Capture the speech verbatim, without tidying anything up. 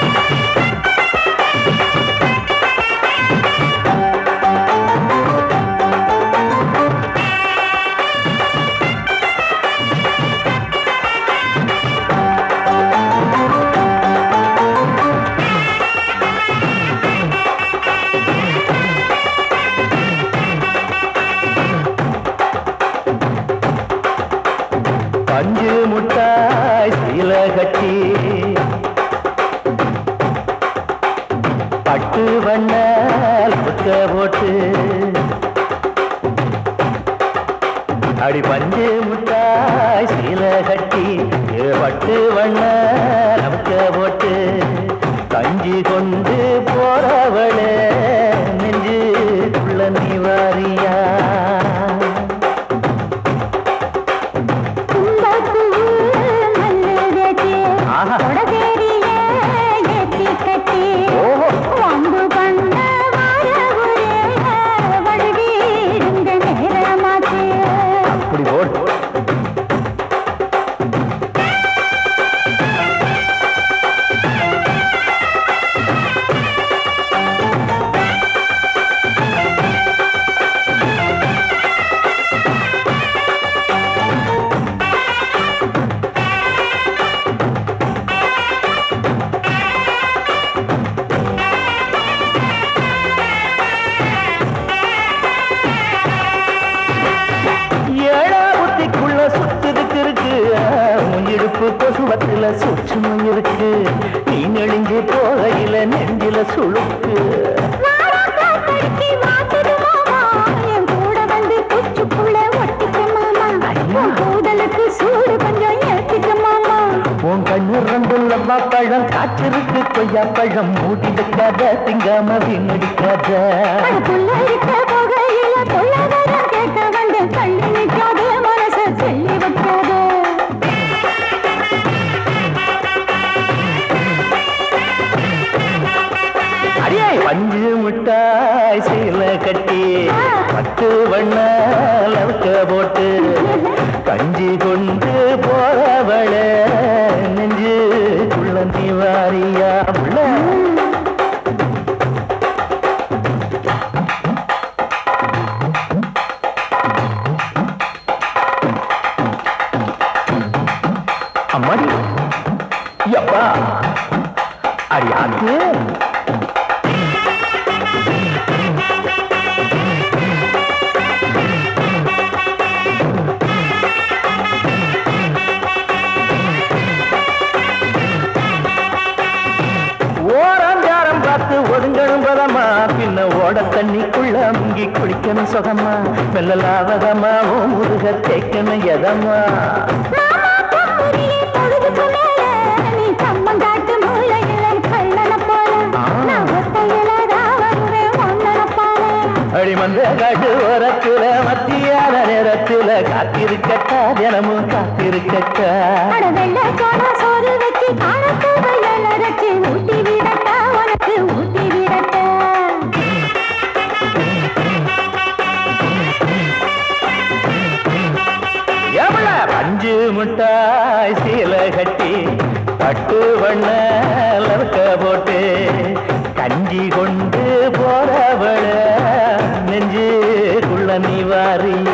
பஞ்சு முட்டாய் சீல கட்டி பட்டு வண்ண முத்த போட்டு அடி பஞ்சு முட்டாய் சீல கட்டி பட்டு வண்ண முத்த போட்டு கஞ்சி கொண்டு போறவளே நெஞ்சு உள்ள நீ வாரியா கொசுவத்தில சூட்சுமம் இருக்கு நீ நெளிஞ்சு போகையில நெஞ்சில சுழுக்கு உன் கண்ணு ரெண்டுள்ளவா பழம் காற்றிருக்கு கொய்யா பழம் மூடி வைக்காத திங்காம வீணடிக்காத மனசை சொல்லி வைக்காத பஞ்சு முட்டாய் சீல கட்டி பத்து வண்ண லவுக்க போட்டு கஞ்சி கொண்டு போறவள நெஞ்சு குள்ளந்தி வாரியா உள்ள அம்மாடி யப்பா அடியாக்கு ஒதுங்கணும் பதமா பின்ன ஓட தண்ணிக்குள்ள முங்கி குளிக்கணும் சுகமா மெல்லலாவதமா ஓ முருக தேய்க்கணும் எதமா அடிமந்த காட்டு ஓரத்துல மத்தியான நேரத்துல காத்திருக்கட்டா தினமும் காத்திருக்கட்டா சோறு வச்சு காணத்து வயலரைச்சு ஊட்டி விடட்டா உனக்கு ஊட்டி விடட்டா எவ்வள பஞ்சு முட்டாய் சீல கட்டி பட்டு வண்ண லவுக்க போட்டு கஞ்சி கொண்டு போறவள நெஞ்சு குள்ள நீ வாரி